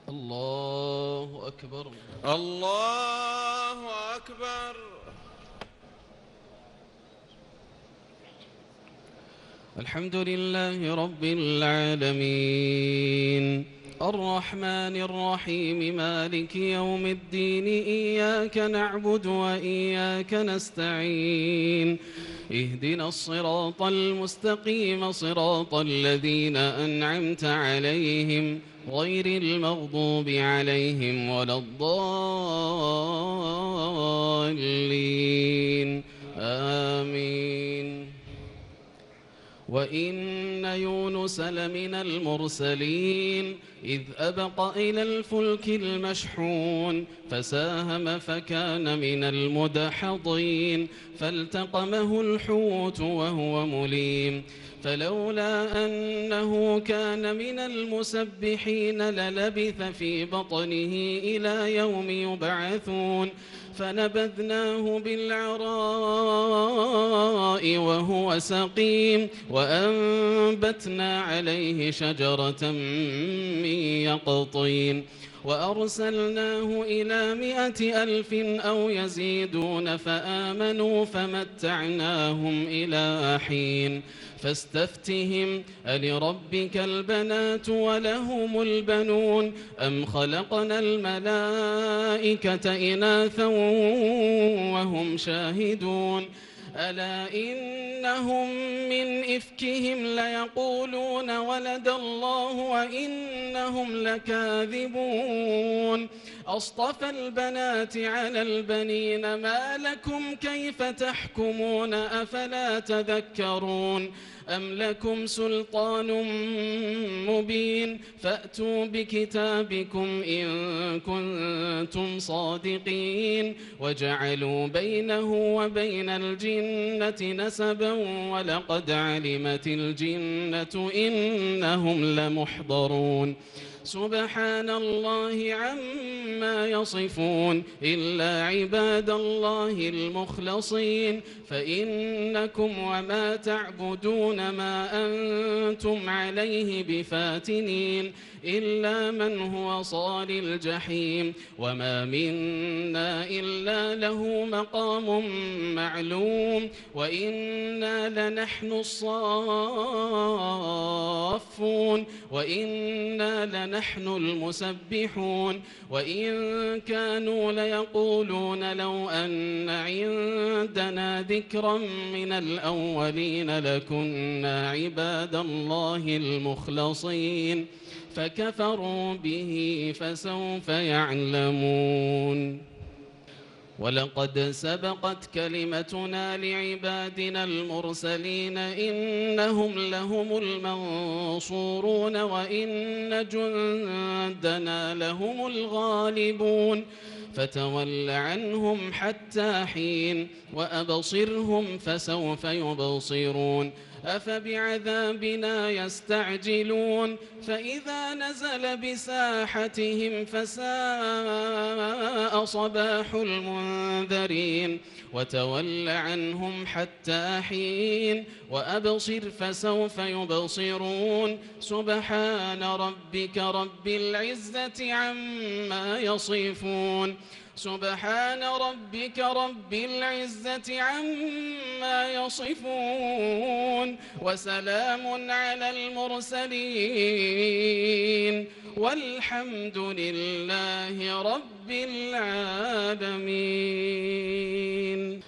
الله أكبر. الله أكبر. الحمد لله رب العالمين الرحمن الرحيم مالك يوم الدين إياك نعبد وإياك نستعين اهدنا الصراط المستقيم صراط الذين أنعمت عليهم غير المغضوب عليهم ولا الضالين آمين. وإن يونس لمن المرسلين إذ أبق إلى الفلك المشحون فساهم فكان من المدحضين فالتقمه الحوت وهو مليم فلولا أنه كان من المسبحين للبث في بطنه إلى يوم يبعثون فنبذناه بالعراء وهو سقيم وأنبتنا عليه شجرة من يقطين وأرسلناه إلى 100,000 أو يزيدون فآمنوا فمتعناهم إلى حين فاستفتهم ألربك البنات ولهم البنون أم خلقنا الملائكة إناثا وهم شاهدون ألا إنهم من إفكهم ليقولون ولد الله وإنهم لكاذبون أصطفى البنات على البنين ما لكم كيف تحكمون أفلا تذكرون أم لكم سلطان مبين فأتوا بكتابكم إن كنتم صادقين وجعلوا بينه وبين الجنة نسبا ولقد علمت الجنة إنهم لمحضرون سبحان الله عما يصفون إلا عباد الله المخلصين فإنكم وما تعبدون ما أنتم عليه بفاتنين إلا من هو صال الجحيم وما منا إلا له مقام معلوم وإنا لنحن الصافون وإنا لنحن المسبحون وإن كانوا ليقولون لو أن عندنا ذكرا من الأولين لكنا عباد الله المخلصين فكفروا به فسوف يعلمون ولقد سبقت كلمتنا لعبادنا المرسلين إنهم لهم المنصورون وإن جندنا لهم الغالبون فتول عنهم حتى حين وأبصرهم فسوف يبصرون أفبعذابنا يستعجلون فإذا نزل بساحتهم فساء صباح المنذرين وتول عنهم حتى حين وأبصر فسوف يبصرون سبحان ربك رب العزة عما يصفون سبحان ربك رب العزة عما يصفون وسلام على المرسلين والحمد لله رب العالمين.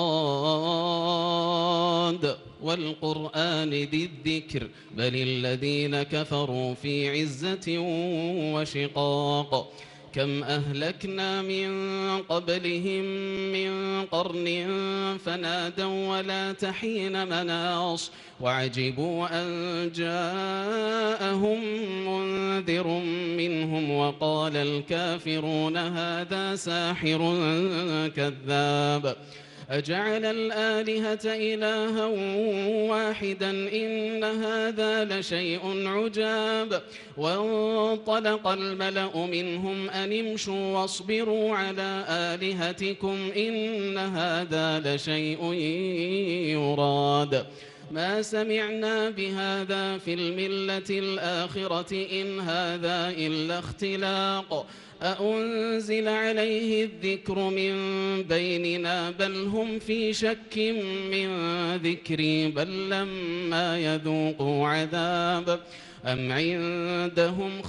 صاد والقرآن ذي الذكر بل الذين كفروا في عزة وشقاق كم أهلكنا من قبلهم من قرن فنادوا ولا تحين مناص وعجبوا أن جاءهم منذر منهم وقال الكافرون هذا ساحر كذاب أجعل الآلهة إلها واحدا إن هذا لشيء عجاب وانطلق الملأ منهم أن امشوا واصبروا على آلهتكم إن هذا لشيء يراد ما سمعنا بهذا في الملة الآخرة إن هذا إلا اختلاق أأنزل عليه الذكر من بيننا بل هم في شك من ذكري بل لما يذوقوا عذاب أم عندهم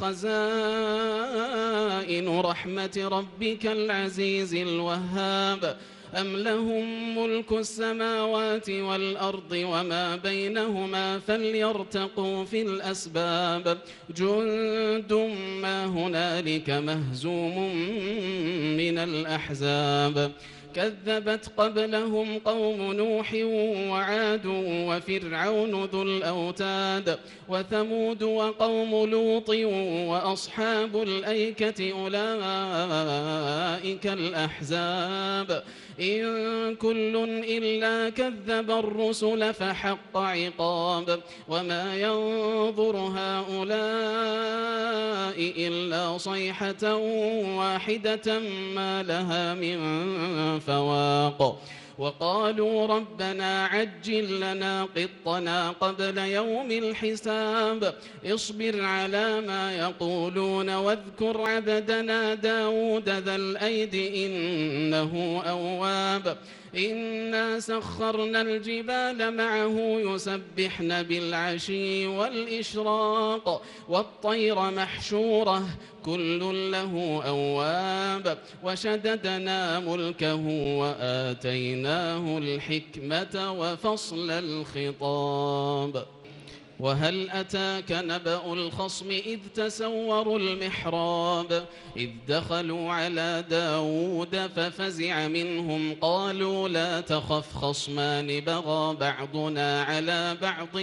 خزائن رحمة ربك العزيز الوهاب أم لهم ملك السماوات والأرض وما بينهما فليرتقوا في الأسباب جند ما هنالك مهزوم من الأحزاب كذبت قبلهم قوم نوح وعاد وفرعون ذو الأوتاد وثمود وقوم لوط وأصحاب الأيكة أولئك الأحزاب إن كل إلا كذب الرسل فحق عقاب وما ينظر هؤلاء إلا صيحة واحدة ما لها من فواق وقالوا ربنا عجل لنا قطنا قبل يوم الحساب اصبر على ما يقولون واذكر عبدنا داود ذا الأيد إنه أواب إنا سخرنا الجبال معه يسبحن بالعشي والإشراق والطير محشورة كل له أواب وشددنا ملكه وآتيناه الحكمة وفصل الخطاب وهل أتاك نبأ الخصم إذ تسوروا المحراب إذ دخلوا على داود ففزع منهم قالوا لا تخف خصمان بغى بعضنا على بعض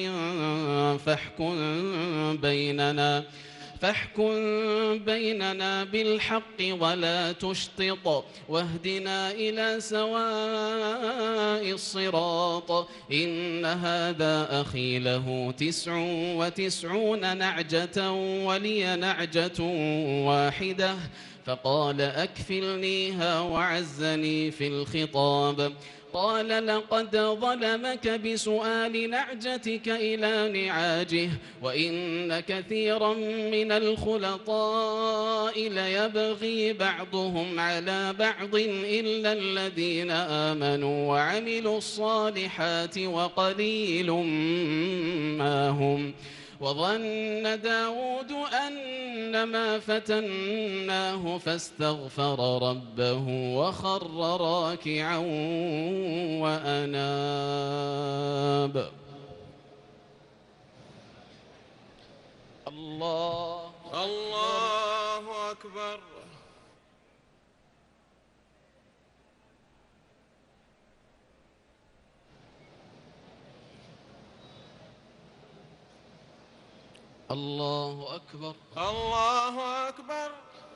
فاحكم بيننا بالحق ولا تشطط واهدنا إلى سواء الصراط إن هذا أخي له 99 نعجة ولي نعجة واحدة فقال أكفلنيها وعزني في الخطاب قال لقد ظلمك بسؤال نعجتك إلى نعاجه وإن كثيرا من الخلطاء ليبغي بعضهم على بعض إلا الذين آمنوا وعملوا الصالحات وقليل ما هم وظن داود أنما فتناه فاستغفر ربه وخر راكعا وأناب الله أكبر الله أكبر الله أكبر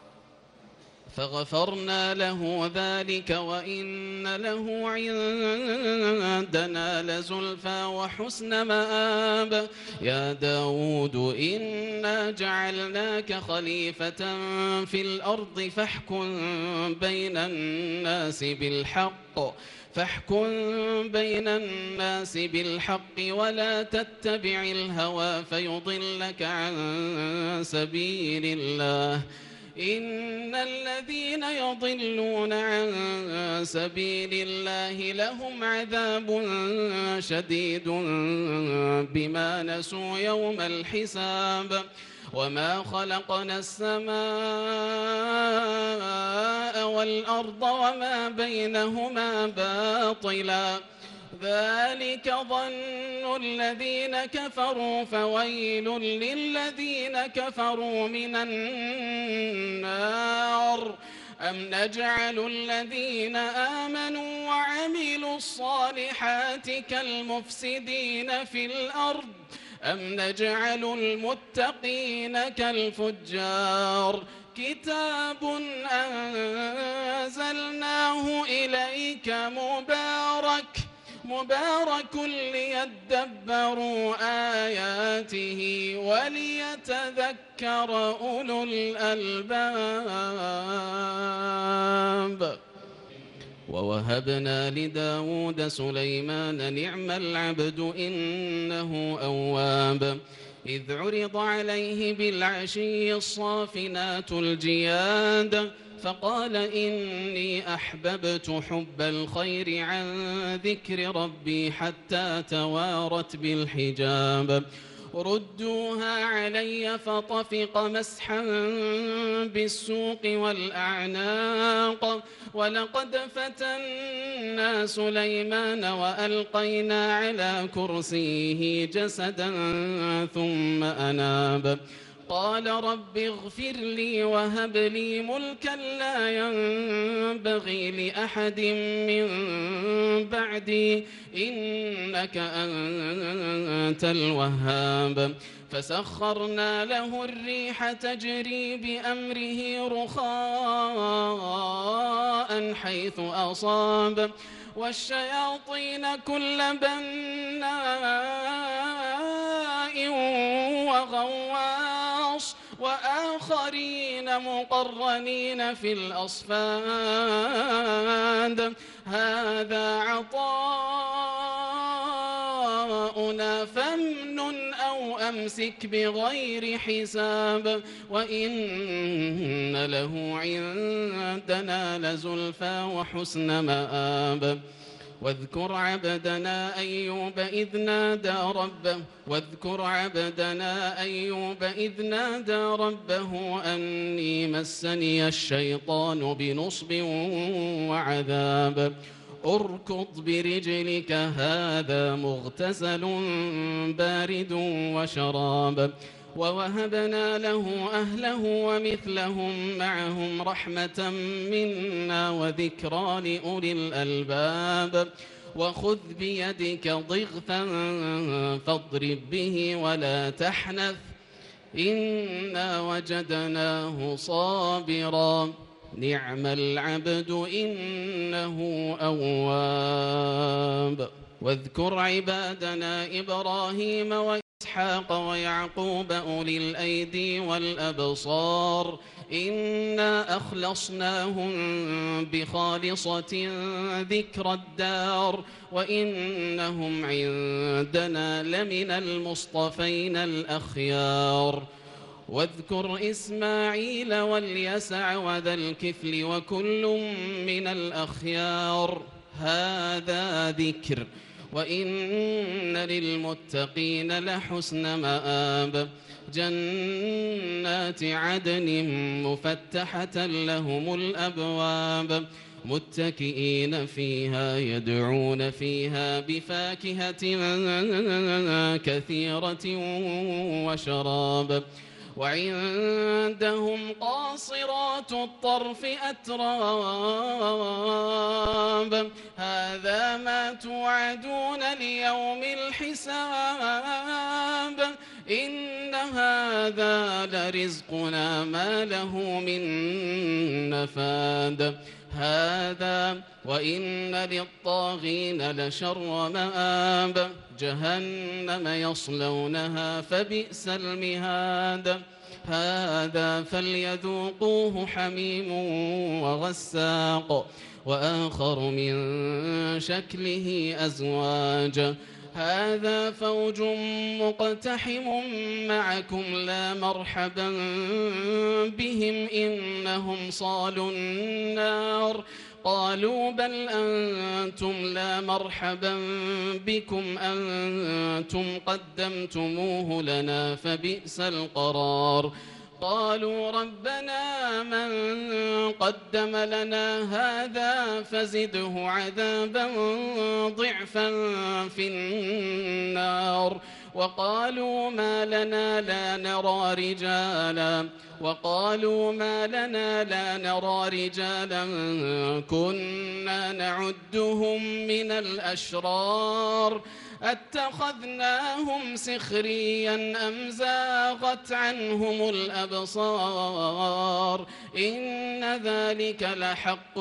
فغفرنا له ذلك وإن له عندنا لزلفى وحسن مآب يا داود إنا جعلناك خليفة في الأرض فاحكم بين الناس بالحق ولا تتبع الهوى فيضلك عن سبيل الله إن الذين يضلون عن سبيل الله لهم عذاب شديد بما نسوا يوم الحساب وما خلقنا السماء والأرض وما بينهما باطلا ذلك ظن الذين كفروا فويل للذين كفروا من النار أم نجعل الذين آمنوا وعملوا الصالحات كالمفسدين في الأرض أم نجعل المتقين كالفجار كتاب أنزلناه إليك مبارك ليدبروا آياته وليتذكر أولو الألباب ووهبنا لداود سليمان نعم العبد إنه أواب إذ عرض عليه بالعشي الصافنات الجياد فقال إني أحببت حب الخير عن ذكر ربي حتى توارت بالحجاب ردوها علي فطفق مسحا بالسوق والأعناق ولقد فتنا سليمان وألقينا على كرسيه جسدا ثم أناب قال رب اغفر لي وهب لي ملكا لا ينبغي لأحد من بعدي إنك أنت الوهاب فسخرنا له الريح تجري بأمره رخاء حيث أصاب والشياطين كل بناء وغواص وآخرين مقرنين في الأصفاد هذا عطاؤنا فامنن أو أمسك بغير حساب وإن له عندنا لزلفى وحسن مآب واذكر عبدنا أيوب إذ نادى ربه أني مسني الشيطان بنصب وعذاب اركض برجلك هذا مغتسل بارد وشراب ووهبنا له أهله ومثلهم معهم رحمة منا وذكرى لأولي الألباب وخذ بيدك ضغثا فاضرب به ولا تحنث إنا وجدناه صابرا نعم العبد إنه أواب واذكر عبادنا إبراهيم وإسحاق ويعقوب أولي الأيدي والأبصار إنا أخلصناهم بخالصة ذكر الدار وإنهم عندنا لمن المصطفين الأخيار واذكر إسماعيل واليسع وذا الكفل وكل من الأخيار هذا ذكر وإن للمتقين لحسن مآب جنات عدن مفتحة لهم الأبواب متكئين فيها يدعون فيها بفاكهة كثيرة وشراب وعندهم قاصرات الطرف أتراب هذا ما توعدون ليوم الحساب إن هذا لرزقنا ما له من نفاد هذا وإن للطاغين لشر مآب جهنم يصلونها فبئس المهاد هذا فليذوقوه حميم وغساق وآخر من شكله أزواج هذا فوج مقتحم معكم لا مرحبا بهم إنهم صالوا النار قالوا بل أنتم لا مرحبا بكم أنتم قدمتموه لنا فبئس القرار قالوا ربنا من قدم لنا هذا فزده عذابا ضعفا في النار وقالوا ما لنا لا نرى رجالا كنا نعدهم من الأشرار أتخذناهم سخريا أم زاغت عنهم الأبصار إن ذلك لحق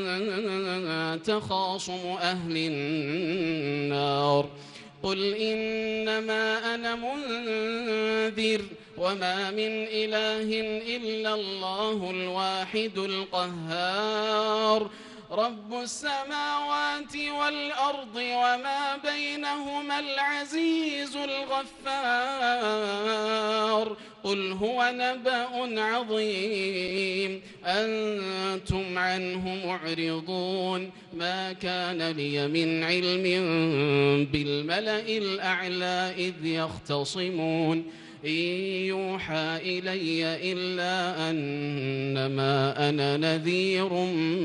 تخاصم أهل النار قل إنما أنا منذر وما من إله إلا الله الواحد القهار رب السماوات والأرض وما بينهما العزيز الغفار قل هو نبأ عظيم أنتم عنه معرضون ما كان لي من علم بالملأ الأعلى إذ يختصمون إن يوحى إلي إلا أنما أنا نذير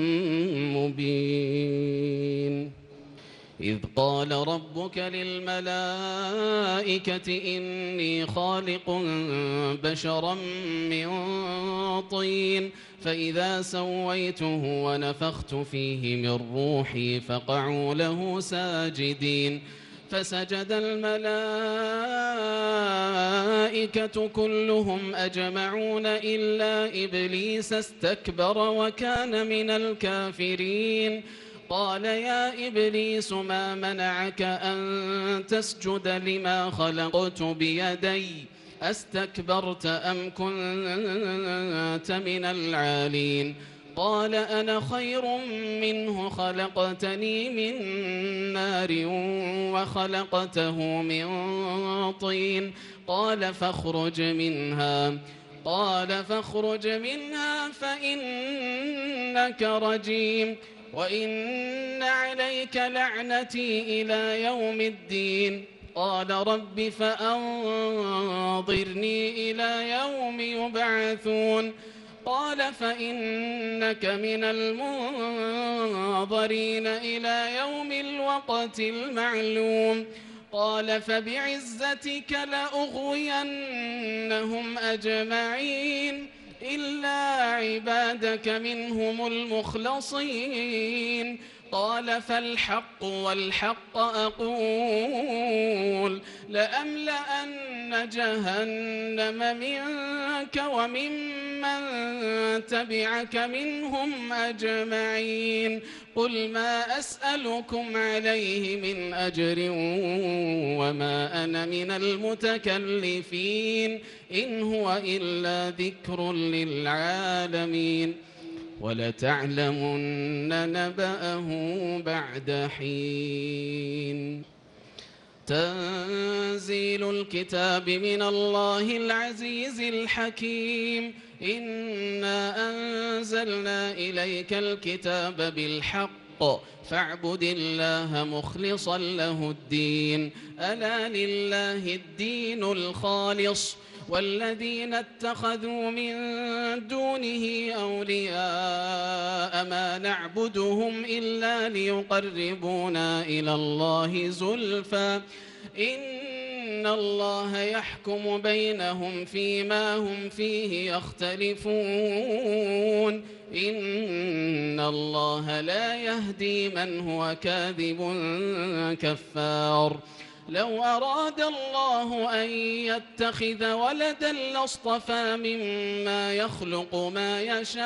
مبين إذ قال ربك للملائكة إني خالق بشرا من طين فإذا سويته ونفخت فيه من روحي فقعوا له ساجدين فسجد الملائكة كلهم أجمعون إلا إبليس استكبر وكان من الكافرين قال يا إبليس ما منعك أن تسجد لما خلقت بيدي أستكبرت أم كنت من العالين قال أنا خير منه خلقتني من نار وخلقته من طين قال فاخرج منها فإنك رجيم وإن عليك لعنتي إلى يوم الدين قال رب فأنظرني إلى يوم يبعثون قال فإنك من المنظرين إلى يوم الوقت المعلوم قال فبعزتك لأغوينهم أجمعين إلا عبادك منهم المخلصين قال فالحق والحق أقول لأملأن جهنم منك وممن تبعك منهم أجمعين قل ما أسألكم عليه من أجر وما أنا من المتكلفين إن هو إلا ذكر للعالمين ولتعلمن نبأه بعد حين تنزيل الكتاب من الله العزيز الحكيم إنا أنزلنا إليك الكتاب بالحق فاعبد الله مخلصا له الدين ألا لله الدين الخالص والذين اتخذوا من دونه أولياء ما نعبدهم إلا ليقربونا إلى الله زلفى إن الله يحكم بينهم فيما هم فيه يختلفون إن الله لا يهدي من هو كاذب كفار لو أراد الله أن يتخذ ولدا لاصطفى مما يخلق ما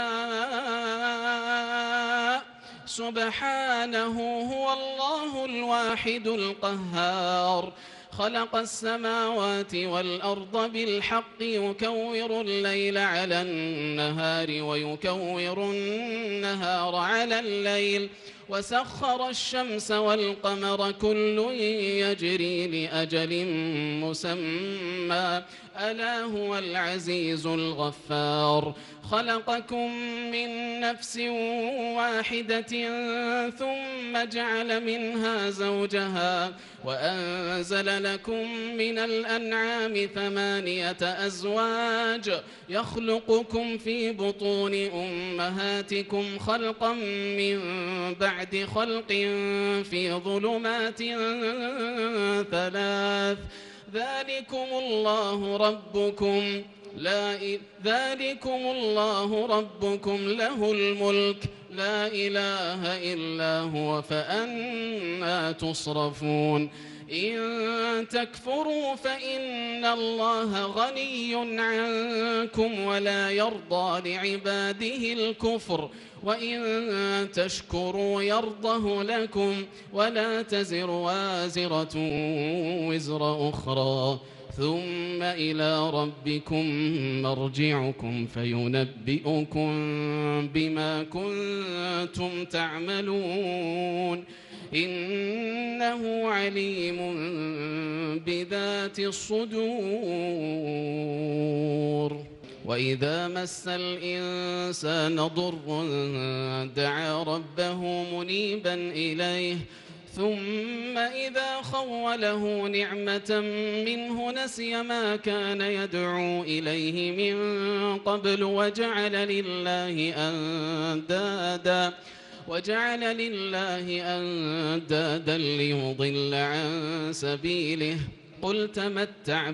يشاء سبحانه هو الله الواحد القهار خلق السماوات والأرض بالحق يكور الليل على النهار ويكور النهار على الليل وسخر الشمس والقمر كل يجري لأجل مسمى ألا هو العزيز الغفار خلقكم من نفس واحدة ثم جعل منها زوجها وأنزل لكم من الأنعام 8 أزواج يخلقكم في بطون أمهاتكم خلقا من بعد خلق في ظلمات 3 ذلكم الله ربكم له الملك لا إله إلا هو فأنى تصرفون إن تكفروا فإن الله غني عنكم ولا يرضى لعباده الكفر وإن تشكروا يرضه لكم ولا تزر وازرة وزر أخرى ثم إلى ربكم مرجعكم فينبئكم بما كنتم تعملون إنه عليم بذات الصدور وإذا مس الإنسان ضر دعا ربه منيبا إليه ثم إذا خوله نعمة منه نسي ما كان يدعو إليه من قبل وجعل لله أندادا ليضل عن سبيله قل تمتع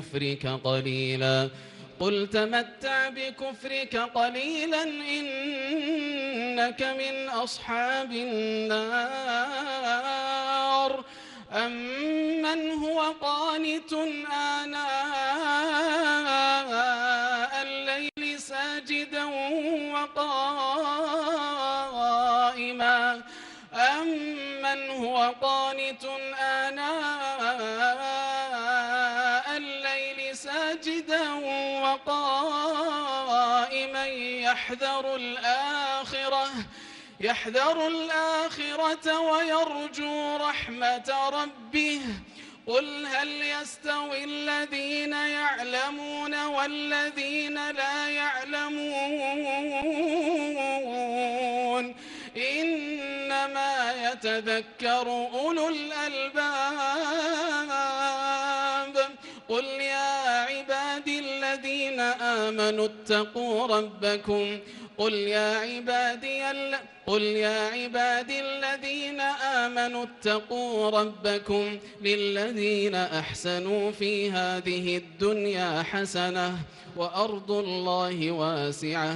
بكفرك قليلا إنك من أصحاب النار أمن هو قانت آناء الليل ساجدا وقائما يحذر الآخرة ويرجو رحمة ربه قل هل يستوي الذين يعلمون والذين لا يعلمون إنما يتذكر أولو الألباب قل يا عبادي الذين آمنوا اتقوا ربكم قل يا عبادي الذين آمنوا اتقوا ربكم للذين أحسنوا في هذه الدنيا حسنة وأرض الله واسعة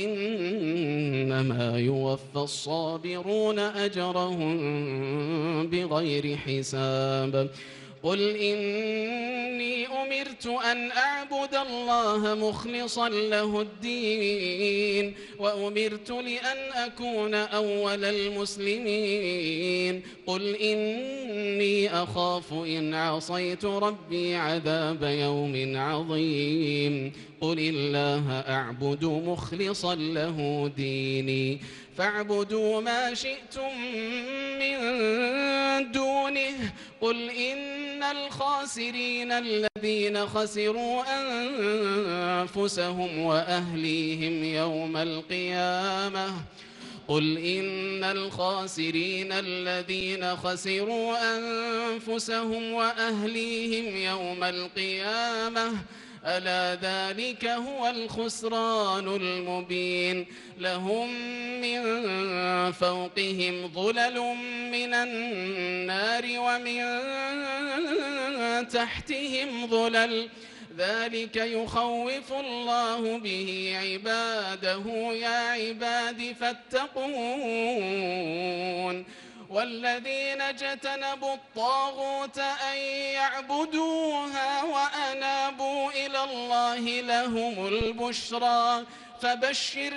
إنما يوفى الصابرون أجرهم بغير حساب قل إني أمرت أن أعبد الله مخلصا له الدين وأمرت لأن أكون أول المسلمين قل إني أخاف إن عصيت ربي عذاب يوم عظيم قل الله أعبد مخلصا له ديني فاعبدوا ما شئتم من دونه قل إن الخاسرين الذين خسروا أنفسهم وأهليهم يوم القيامة قل إن الخاسرين الذين خسروا أنفسهم وأهليهم يوم القيامة ألا ذلك هو الخسران المبين لهم من فوقهم ظلل من النار ومن تحتهم ظلل ذلك يخوف الله به عباده يا عباد فاتقون والذين اجتنبوا الطاغوت أن يعبدوها وأنابوا إلى الله لهم البشرى فبشر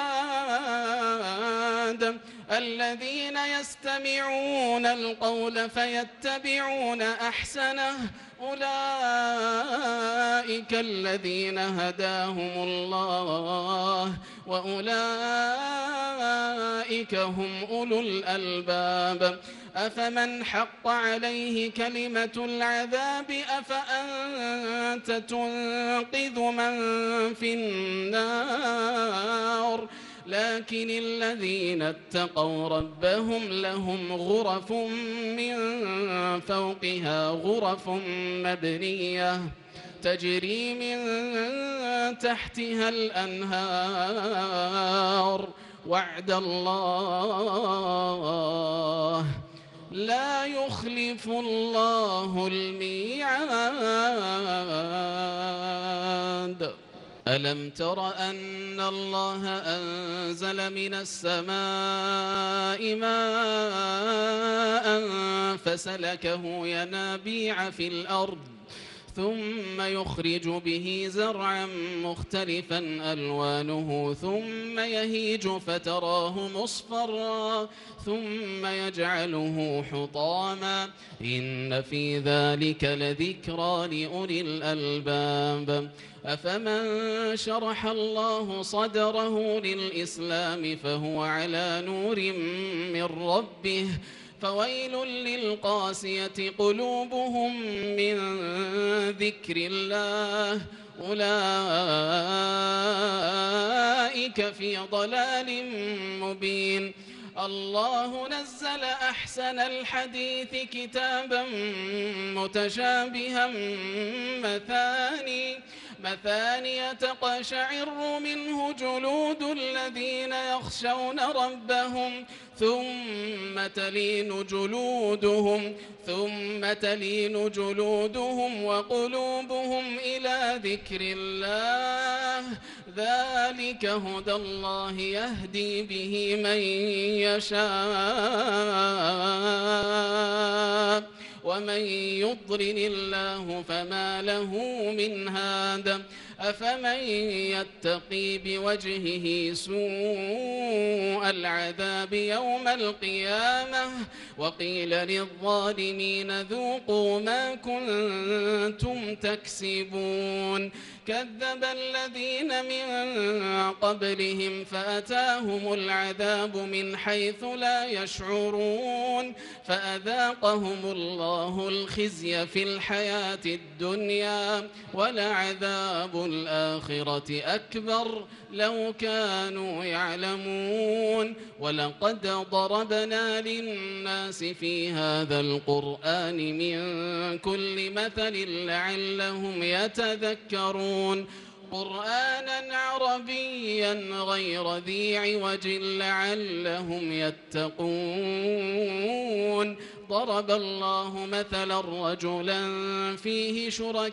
عباد الذين يستمعون القول فيتبعون أحسنه أولئك الذين هداهم الله وأولئك هم أولو الألباب أفمن حق عليه كلمة العذاب أفأنت تنقذ من في النار لكن الذين اتقوا ربهم لهم غرف من فوقها غرف مبنية تجري من تحتها الأنهار وعد الله لا يخلف الله الميعاد ألم تر أن الله أنزل من السماء ماء فسلكه ينابيع في الأرض ثم يخرج به زرعا مختلفا ألوانه ثم يهيج فتراه مصفرا ثم يجعله حطاما إن في ذلك لذكرى لأولي الألباب أفمن شرح الله صدره للإسلام فهو على نور من ربه فويل للقاسية قلوبهم من ذكر الله أولئك في ضلال مبين الله نزل أحسن الحديث كتابا متشابها مثاني تقشعر منه جلود الذين يخشون ربهم ثم تلين جلودهم وقلوبهم إلى ذكر الله ذلك هدى الله يهدي به من يشاء ومن يضلل الله فما له من هاد أفمن يتقي بوجهه سوء العذاب يوم القيامة وقيل للظالمين ذوقوا ما كنتم تكسبون كذب الذين من قبلهم فأتاهم العذاب من حيث لا يشعرون فأذاقهم الله الخزي في الحياة الدنيا ولعذاب الآخرة أكبر لو كانوا يعلمون ولقد ضربنا للناس في هذا القرآن من كل مثل لعلهم يتذكرون قرآنا عربيا غير ذي عوج لعلهم يتقون ضرب الله مثلا رجلا فيه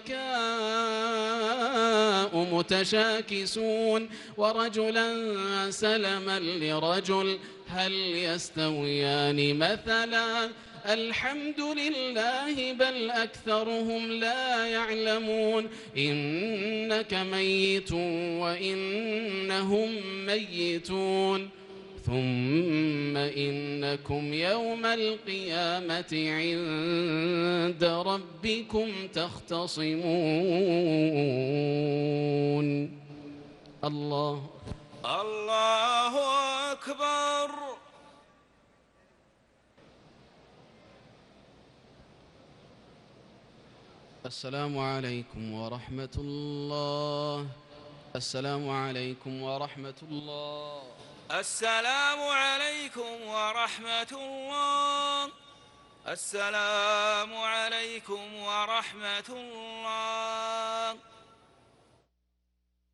شركاء متشاكسون ورجلا سلما لرجل هل يستويان مثلا الحمد لله بل أكثرهم لا يعلمون إنك ميت وإنهم ميتون ثم إنكم يوم القيامة عند ربكم تختصمون الله أكبر. السلام عليكم ورحمة الله. السلام عليكم ورحمة الله. السلام عليكم ورحمة الله. السلام عليكم ورحمة الله.